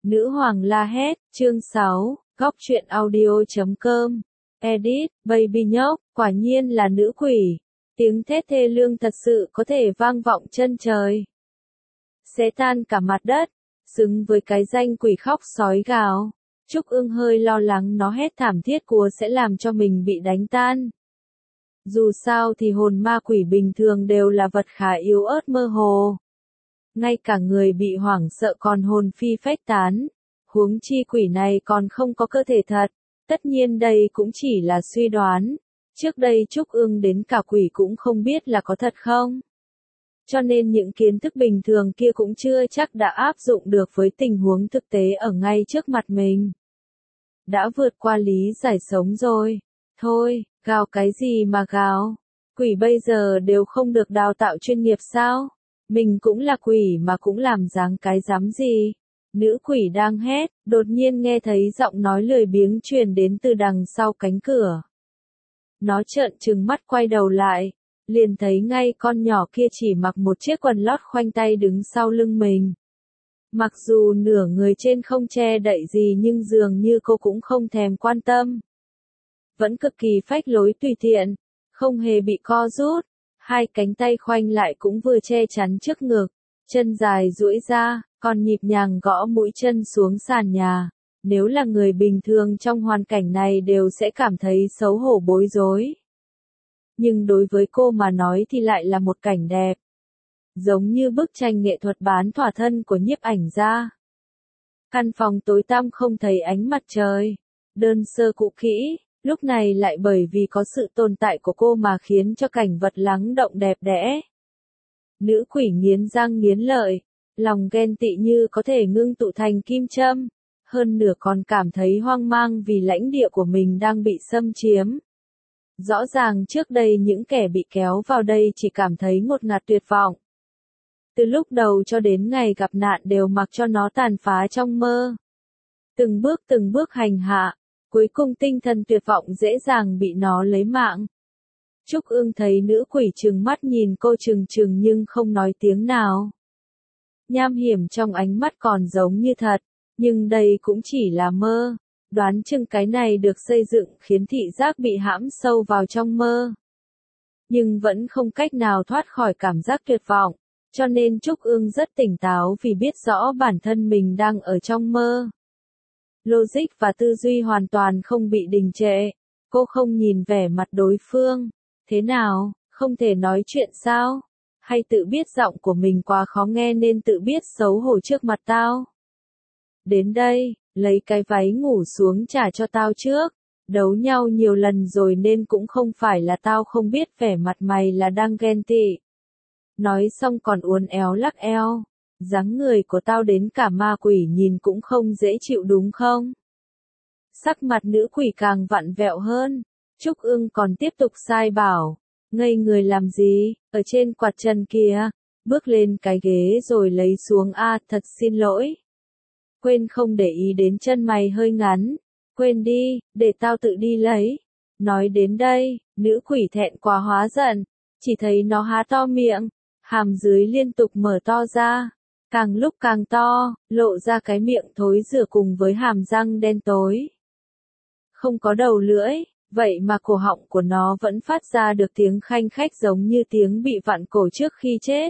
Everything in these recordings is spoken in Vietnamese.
Nữ hoàng la hét, chương 6, góc truyện audio.com. Edit, Baby nhóc, quả nhiên là nữ quỷ. Tiếng thét thê lương thật sự có thể vang vọng chân trời. Xé tan cả mặt đất, xứng với cái danh quỷ khóc sói gào. Trúc Ưng hơi lo lắng nó hét thảm thiết của sẽ làm cho mình bị đánh tan. Dù sao thì hồn ma quỷ bình thường đều là vật khá yếu ớt mơ hồ. Ngay cả người bị hoảng sợ còn hồn phi phách tán. Huống chi quỷ này còn không có cơ thể thật. Tất nhiên đây cũng chỉ là suy đoán. Trước đây Trúc Ưng đến cả quỷ cũng không biết là có thật không. Cho nên những kiến thức bình thường kia cũng chưa chắc đã áp dụng được với tình huống thực tế ở ngay trước mặt mình. Đã vượt qua lý giải sống rồi. Thôi, gào cái gì mà gào. Quỷ bây giờ đều không được đào tạo chuyên nghiệp sao? Mình cũng là quỷ mà cũng làm dáng cái dám gì. Nữ quỷ đang hét, đột nhiên nghe thấy giọng nói lười biếng truyền đến từ đằng sau cánh cửa. Nó trợn trừng mắt quay đầu lại, liền thấy ngay con nhỏ kia chỉ mặc một chiếc quần lót khoanh tay đứng sau lưng mình. Mặc dù nửa người trên không che đậy gì nhưng dường như cô cũng không thèm quan tâm. Vẫn cực kỳ phách lối tùy tiện, không hề bị co rút. Hai cánh tay khoanh lại cũng vừa che chắn trước ngực, chân dài duỗi ra, còn nhịp nhàng gõ mũi chân xuống sàn nhà. Nếu là người bình thường trong hoàn cảnh này đều sẽ cảm thấy xấu hổ bối rối. Nhưng đối với cô mà nói thì lại là một cảnh đẹp. Giống như bức tranh nghệ thuật bán thỏa thân của nhiếp ảnh gia. Căn phòng tối tăm không thấy ánh mặt trời, đơn sơ cũ kỹ. Lúc này lại bởi vì có sự tồn tại của cô mà khiến cho cảnh vật lắng động đẹp đẽ. Nữ quỷ nghiến răng nghiến lợi, lòng ghen tị như có thể ngưng tụ thành kim châm, hơn nửa còn cảm thấy hoang mang vì lãnh địa của mình đang bị xâm chiếm. Rõ ràng trước đây những kẻ bị kéo vào đây chỉ cảm thấy ngột ngạt tuyệt vọng. Từ lúc đầu cho đến ngày gặp nạn đều mặc cho nó tàn phá trong mơ. Từng bước hành hạ. Cuối cùng tinh thần tuyệt vọng dễ dàng bị nó lấy mạng. Trúc Ưng thấy nữ quỷ trừng mắt nhìn cô trừng trừng nhưng không nói tiếng nào. Nham hiểm trong ánh mắt còn giống như thật, nhưng đây cũng chỉ là mơ. Đoán chừng cái này được xây dựng khiến thị giác bị hãm sâu vào trong mơ. Nhưng vẫn không cách nào thoát khỏi cảm giác tuyệt vọng, cho nên Trúc Ưng rất tỉnh táo vì biết rõ bản thân mình đang ở trong mơ. Logic và tư duy hoàn toàn không bị đình trệ. Cô không nhìn vẻ mặt đối phương. Thế nào, không thể nói chuyện sao? Hay tự biết giọng của mình quá khó nghe nên tự biết xấu hổ trước mặt tao? Đến đây, lấy cái váy ngủ xuống trả cho tao trước. Đấu nhau nhiều lần rồi nên cũng không phải là tao không biết vẻ mặt mày là đang ghen tị. Nói xong còn uốn éo lắc eo. Dáng người của tao đến cả ma quỷ nhìn cũng không dễ chịu đúng không? Sắc mặt nữ quỷ càng vặn vẹo hơn. Trúc Ưng còn tiếp tục sai bảo. Ngây người làm gì, ở trên quạt chân kia. Bước lên cái ghế rồi lấy xuống thật xin lỗi. Quên không để ý đến chân mày hơi ngắn. Quên đi, để tao tự đi lấy. Nói đến đây, nữ quỷ thẹn quá hóa giận. Chỉ thấy nó há to miệng. Hàm dưới liên tục mở to ra. Càng lúc càng to, lộ ra cái miệng thối rữa cùng với hàm răng đen tối. Không có đầu lưỡi, vậy mà cổ họng của nó vẫn phát ra được tiếng khanh khách giống như tiếng bị vặn cổ trước khi chết.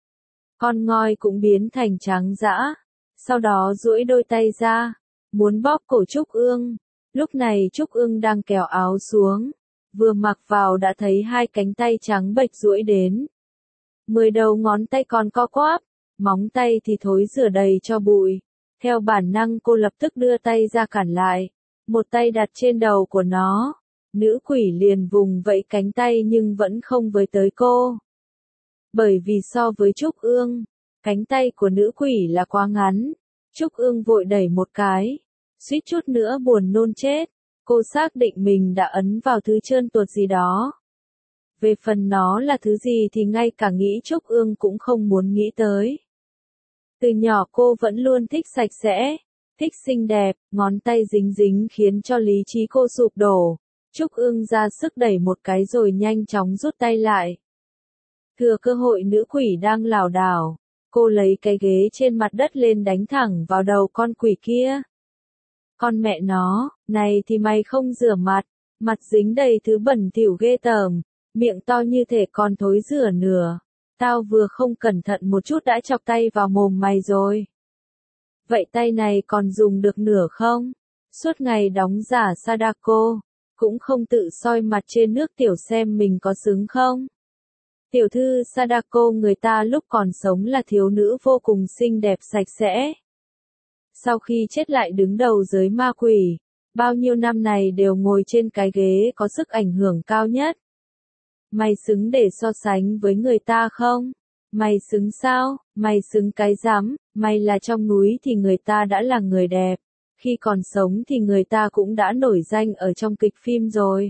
Con ngoi cũng biến thành trắng dã, sau đó duỗi đôi tay ra, muốn bóp cổ Trúc Ưng. Lúc này Trúc Ưng đang kéo áo xuống, vừa mặc vào đã thấy hai cánh tay trắng bệch duỗi đến. 10 đầu ngón tay còn co quắp. Móng tay thì thối rữa đầy cho bụi. Theo bản năng cô lập tức đưa tay ra cản lại. Một tay đặt trên đầu của nó. Nữ quỷ liền vùng vẫy cánh tay nhưng vẫn không với tới cô. Bởi vì so với Trúc Ưng, cánh tay của nữ quỷ là quá ngắn. Trúc Ưng vội đẩy một cái. Suýt chút nữa buồn nôn chết. Cô xác định mình đã ấn vào thứ trơn tuột gì đó. Về phần nó là thứ gì thì ngay cả nghĩ Trúc Ưng cũng không muốn nghĩ tới. Từ nhỏ cô vẫn luôn thích sạch sẽ, thích xinh đẹp, ngón tay dính dính khiến cho lý trí cô sụp đổ. Trúc Ưng ra sức đẩy một cái rồi nhanh chóng rút tay lại. Thừa cơ hội nữ quỷ đang lảo đảo, Cô lấy cái ghế trên mặt đất lên đánh thẳng vào đầu con quỷ kia. Con mẹ nó, này thì mày không rửa mặt, mặt dính đầy thứ bẩn thỉu ghê tởm, miệng to như thể còn thối rửa nửa. Tao vừa không cẩn thận một chút đã chọc tay vào mồm mày rồi. Vậy tay này còn dùng được nửa không? Suốt ngày đóng giả Sadako, cũng không tự soi mặt trên nước tiểu xem mình có xứng không? Tiểu thư Sadako người ta lúc còn sống là thiếu nữ vô cùng xinh đẹp sạch sẽ. Sau khi chết lại đứng đầu giới ma quỷ, bao nhiêu năm này đều ngồi trên cái ghế có sức ảnh hưởng cao nhất. Mày xứng để so sánh với người ta không? Mày xứng sao? Mày xứng cái rắm, mày là trong núi thì người ta đã là người đẹp. Khi còn sống thì người ta cũng đã nổi danh ở trong kịch phim rồi.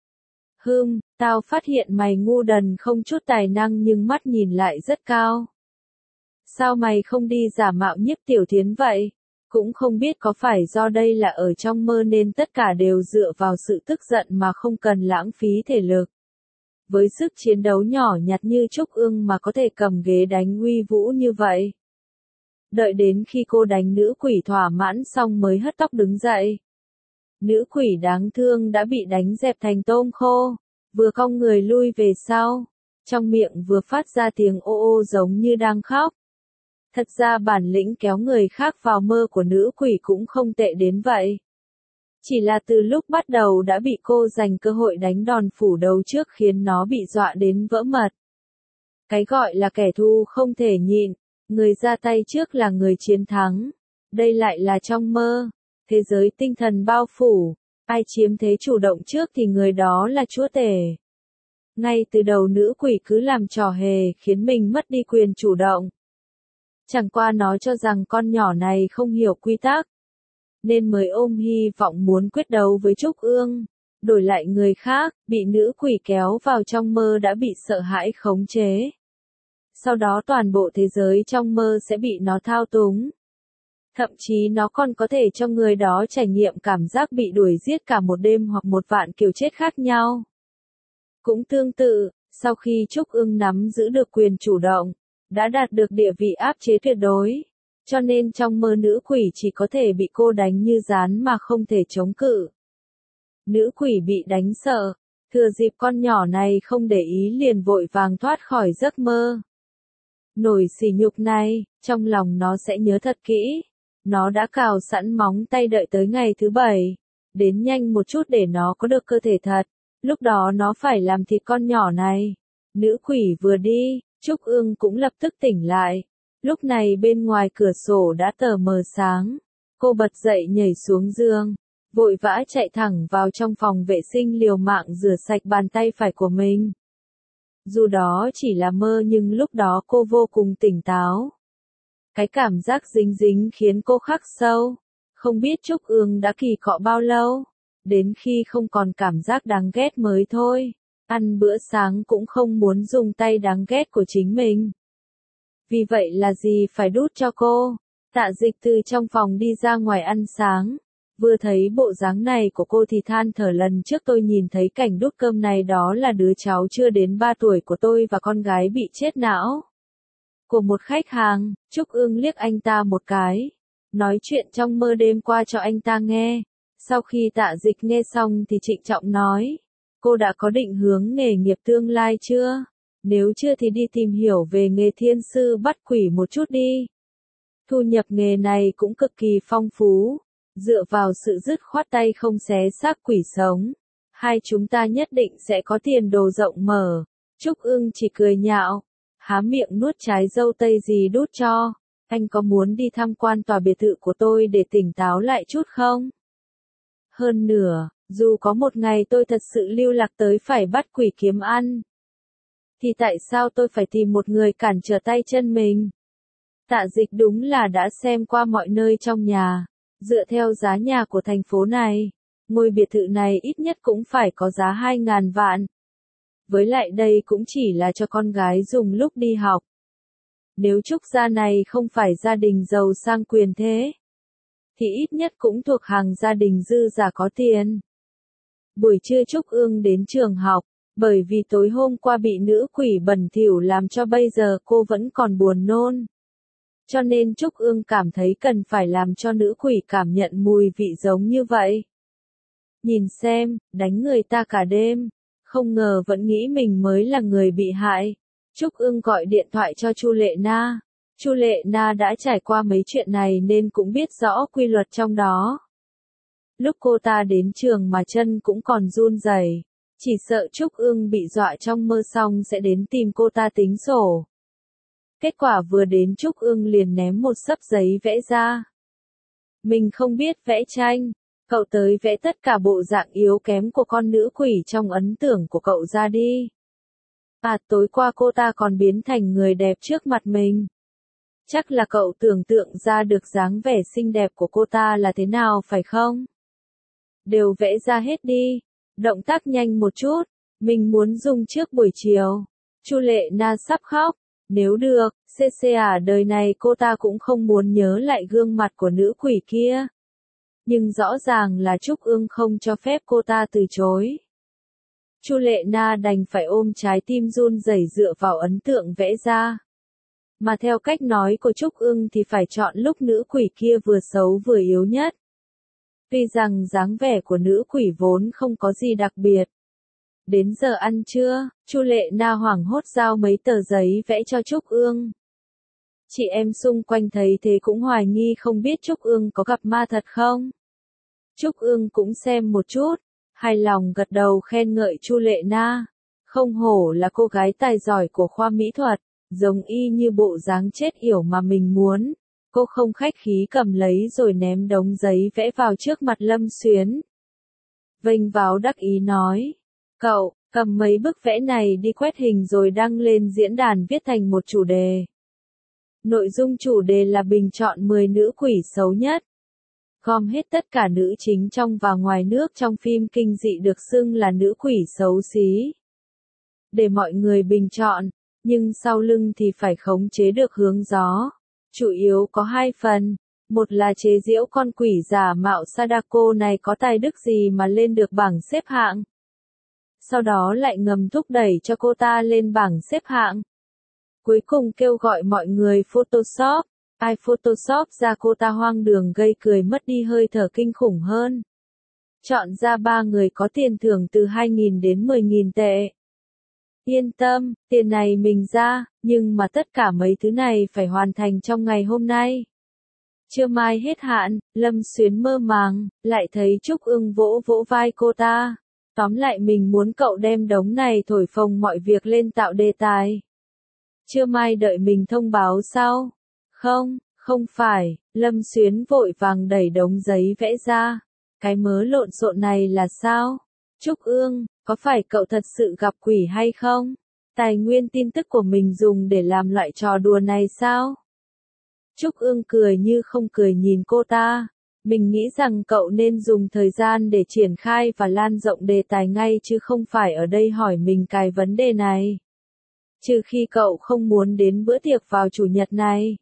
Tao phát hiện mày ngu đần không chút tài năng nhưng mắt nhìn lại rất cao. Sao mày không đi giả mạo Nhiếp Tiểu Thiến vậy? Cũng không biết có phải do đây là ở trong mơ nên tất cả đều dựa vào sự tức giận mà không cần lãng phí thể lực. Với sức chiến đấu nhỏ nhặt như Trúc Ương mà có thể cầm ghế đánh uy vũ như vậy. Đợi đến khi cô đánh nữ quỷ thỏa mãn xong mới hất tóc đứng dậy. Nữ quỷ đáng thương đã bị đánh dẹp thành tôm khô, vừa cong người lui về sau, trong miệng vừa phát ra tiếng ô ô giống như đang khóc. Thật ra bản lĩnh kéo người khác vào mơ của nữ quỷ cũng không tệ đến vậy. Chỉ là từ lúc bắt đầu đã bị cô giành cơ hội đánh đòn phủ đầu trước khiến nó bị dọa đến vỡ mật. Cái gọi là kẻ thù không thể nhịn, người ra tay trước là người chiến thắng. Đây lại là trong mơ, thế giới tinh thần bao phủ, ai chiếm thế chủ động trước thì người đó là chúa tể. Ngay từ đầu nữ quỷ cứ làm trò hề khiến mình mất đi quyền chủ động. Chẳng qua nó cho rằng con nhỏ này không hiểu quy tắc, nên mới ôm hy vọng muốn quyết đấu với Trúc Ương, đổi lại người khác, bị nữ quỷ kéo vào trong mơ đã bị sợ hãi khống chế. Sau đó toàn bộ thế giới trong mơ sẽ bị nó thao túng. Thậm chí nó còn có thể cho người đó trải nghiệm cảm giác bị đuổi giết cả một đêm hoặc một vạn kiểu chết khác nhau. Cũng tương tự, sau khi Trúc Ương nắm giữ được quyền chủ động, đã đạt được địa vị áp chế tuyệt đối, cho nên trong mơ nữ quỷ chỉ có thể bị cô đánh như gián mà không thể chống cự. Nữ quỷ bị đánh sợ, thừa dịp con nhỏ này không để ý liền vội vàng thoát khỏi giấc mơ. Nổi sỉ nhục này, trong lòng nó sẽ nhớ thật kỹ. Nó đã cào sẵn móng tay đợi tới ngày thứ 7. Đến nhanh một chút để nó có được cơ thể thật. Lúc đó nó phải làm thịt con nhỏ này. Nữ quỷ vừa đi, Trúc Ương cũng lập tức tỉnh lại. Lúc này bên ngoài cửa sổ đã tờ mờ sáng. Cô bật dậy nhảy xuống giường, vội vã chạy thẳng vào trong phòng vệ sinh liều mạng rửa sạch bàn tay phải của mình. Dù đó chỉ là mơ nhưng lúc đó cô vô cùng tỉnh táo. Cái cảm giác dính dính khiến cô khắc sâu. Không biết Trúc Ương đã kỳ cọ bao lâu. Đến khi không còn cảm giác đáng ghét mới thôi. Ăn bữa sáng cũng không muốn dùng tay đáng ghét của chính mình. Vì vậy là gì phải đút cho cô. Tạ Dịch từ trong phòng đi ra ngoài ăn sáng. Vừa thấy bộ dáng này của cô thì than thở, lần trước tôi nhìn thấy cảnh đút cơm này đó là đứa cháu chưa đến 3 tuổi của tôi và con gái bị chết não. Của một khách hàng, Trúc Ương liếc anh ta một cái. Nói chuyện trong mơ đêm qua cho anh ta nghe. Sau khi Tạ Dịch nghe xong thì trịnh trọng nói. Cô đã có định hướng nghề nghiệp tương lai chưa? Nếu chưa thì đi tìm hiểu về nghề thiên sư bắt quỷ một chút đi. Thu nhập nghề này cũng cực kỳ phong phú. Dựa vào sự dứt khoát tay không xé xác quỷ sống, hai chúng ta nhất định sẽ có tiền đồ rộng mở. Trúc Ương chỉ cười nhạo, há miệng nuốt trái dâu tây gì đút cho. Anh có muốn đi tham quan tòa biệt thự của tôi để tỉnh táo lại chút không? Hơn nữa, dù có một ngày tôi thật sự lưu lạc tới phải bắt quỷ kiếm ăn, thì tại sao tôi phải tìm một người cản trở tay chân mình? Tạ Dịch đúng là đã xem qua mọi nơi trong nhà. Dựa theo giá nhà của thành phố này, ngôi biệt thự này ít nhất cũng phải có giá 2.000 vạn. Với lại đây cũng chỉ là cho con gái dùng lúc đi học. Nếu Trúc gia này không phải gia đình giàu sang quyền thế, thì ít nhất cũng thuộc hàng gia đình dư giả có tiền. Buổi trưa Trúc Ương đến trường học, bởi vì tối hôm qua bị nữ quỷ bẩn thỉu làm cho bây giờ cô vẫn còn buồn nôn. Cho nên Trúc Ương cảm thấy cần phải làm cho nữ quỷ cảm nhận mùi vị giống như vậy. Nhìn xem, đánh người ta cả đêm, không ngờ vẫn nghĩ mình mới là người bị hại. Trúc Ương gọi điện thoại cho Chu Lệ Na. Chu Lệ Na đã trải qua mấy chuyện này nên cũng biết rõ quy luật trong đó. Lúc cô ta đến trường mà chân cũng còn run rẩy, chỉ sợ Trúc Ương bị dọa trong mơ xong sẽ đến tìm cô ta tính sổ. Kết quả vừa đến Trúc Ương liền ném một xấp giấy vẽ ra. Mình không biết vẽ tranh, cậu tới vẽ tất cả bộ dạng yếu kém của con nữ quỷ trong ấn tượng của cậu ra đi. À, tối qua cô ta còn biến thành người đẹp trước mặt mình. Chắc là cậu tưởng tượng ra được dáng vẻ xinh đẹp của cô ta là thế nào phải không? Đều vẽ ra hết đi, động tác nhanh một chút, mình muốn dùng trước buổi chiều. Chu Lệ Na sắp khóc, nếu được, đời này cô ta cũng không muốn nhớ lại gương mặt của nữ quỷ kia. Nhưng rõ ràng là Trúc Ương không cho phép cô ta từ chối. Chu Lệ Na đành phải ôm trái tim run rẩy dựa vào ấn tượng vẽ ra. Mà theo cách nói của Trúc Ương thì phải chọn lúc nữ quỷ kia vừa xấu vừa yếu nhất. Tuy rằng dáng vẻ của nữ quỷ vốn không có gì đặc biệt. Đến giờ ăn trưa, Chu Lệ Na hoảng hốt giao mấy tờ giấy vẽ cho Trúc Ương. Chị em xung quanh thấy thế cũng hoài nghi không biết Trúc Ương có gặp ma thật không. Trúc Ương cũng xem một chút, hài lòng gật đầu khen ngợi Chu Lệ Na. Không hổ là cô gái tài giỏi của khoa mỹ thuật, giống y như bộ dáng chết yểu mà mình muốn. Cô không khách khí cầm lấy rồi ném đống giấy vẽ vào trước mặt Lâm Xuyến. Vênh váo đắc ý nói, cậu, cầm mấy bức vẽ này đi quét hình rồi đăng lên diễn đàn viết thành một chủ đề. Nội dung chủ đề là bình chọn 10 nữ quỷ xấu nhất. Gom hết tất cả nữ chính trong và ngoài nước trong phim kinh dị được xưng là nữ quỷ xấu xí. Để mọi người bình chọn, nhưng sau lưng thì phải khống chế được hướng gió. Chủ yếu có hai phần, một là chế giễu con quỷ giả mạo Sadako này có tài đức gì mà lên được bảng xếp hạng. Sau đó lại ngầm thúc đẩy cho cô ta lên bảng xếp hạng. Cuối cùng kêu gọi mọi người Photoshop, ai Photoshop ra cô ta hoang đường gây cười mất đi hơi thở kinh khủng hơn. Chọn ra 3 người có tiền thưởng từ 2.000 đến 10.000 tệ. Yên tâm, tiền này mình ra, nhưng mà tất cả mấy thứ này phải hoàn thành trong ngày hôm nay. Trưa mai hết hạn, Lâm Xuyến mơ màng, lại thấy Trúc Ương vỗ vỗ vai cô ta. Tóm lại mình muốn cậu đem đống này thổi phồng mọi việc lên tạo đề tài. Trưa mai đợi mình thông báo sau. Không, không phải, Lâm Xuyến vội vàng đẩy đống giấy vẽ ra. Cái mớ lộn xộn này là sao? Trúc Ương, có phải cậu thật sự gặp quỷ hay không? Tài nguyên tin tức của mình dùng để làm loại trò đùa này sao? Trúc Ương cười như không cười nhìn cô ta. Mình nghĩ rằng cậu nên dùng thời gian để triển khai và lan rộng đề tài ngay chứ không phải ở đây hỏi mình cái vấn đề này. Trừ khi cậu không muốn đến bữa tiệc vào chủ nhật này.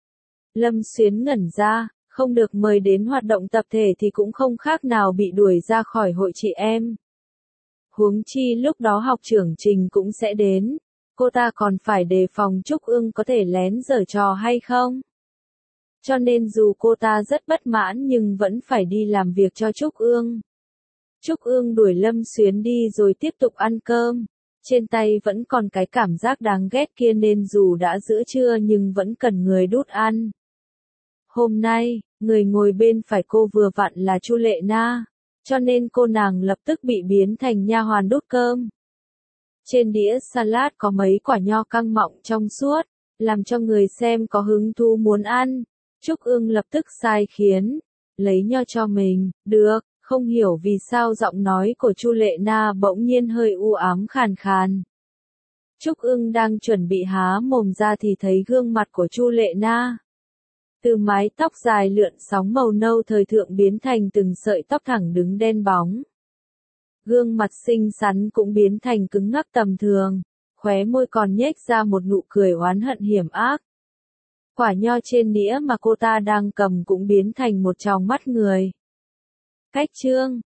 Lâm Xuyến ngẩn ra, không được mời đến hoạt động tập thể thì cũng không khác nào bị đuổi ra khỏi hội chị em. Huống chi lúc đó học trưởng Trình cũng sẽ đến, cô ta còn phải đề phòng Trúc Ương có thể lén giở trò hay không. Cho nên dù cô ta rất bất mãn nhưng vẫn phải đi làm việc cho Trúc Ương. Trúc Ương đuổi Lâm Xuyến đi rồi tiếp tục ăn cơm. Trên tay vẫn còn cái cảm giác đáng ghét kia nên dù đã giữa trưa nhưng vẫn cần người đút ăn. Hôm nay, người ngồi bên phải cô vừa vặn là Chu Lệ Na, cho nên cô nàng lập tức bị biến thành nha hoàn đút cơm. Trên đĩa salad có mấy quả nho căng mọng trong suốt, làm cho người xem có hứng thú muốn ăn. Trúc Ương lập tức sai khiến, lấy nho cho mình, được, không hiểu vì sao giọng nói của Chu Lệ Na bỗng nhiên hơi u ám khàn khàn. Trúc Ương đang chuẩn bị há mồm ra thì thấy gương mặt của Chu Lệ Na. Từ mái tóc dài lượn sóng màu nâu thời thượng biến thành từng sợi tóc thẳng đứng đen bóng. Gương mặt xinh xắn cũng biến thành cứng ngắc tầm thường, khóe môi còn nhếch ra một nụ cười oán hận hiểm ác. Quả nho trên đĩa mà cô ta đang cầm cũng biến thành một tròng mắt người. Cách chương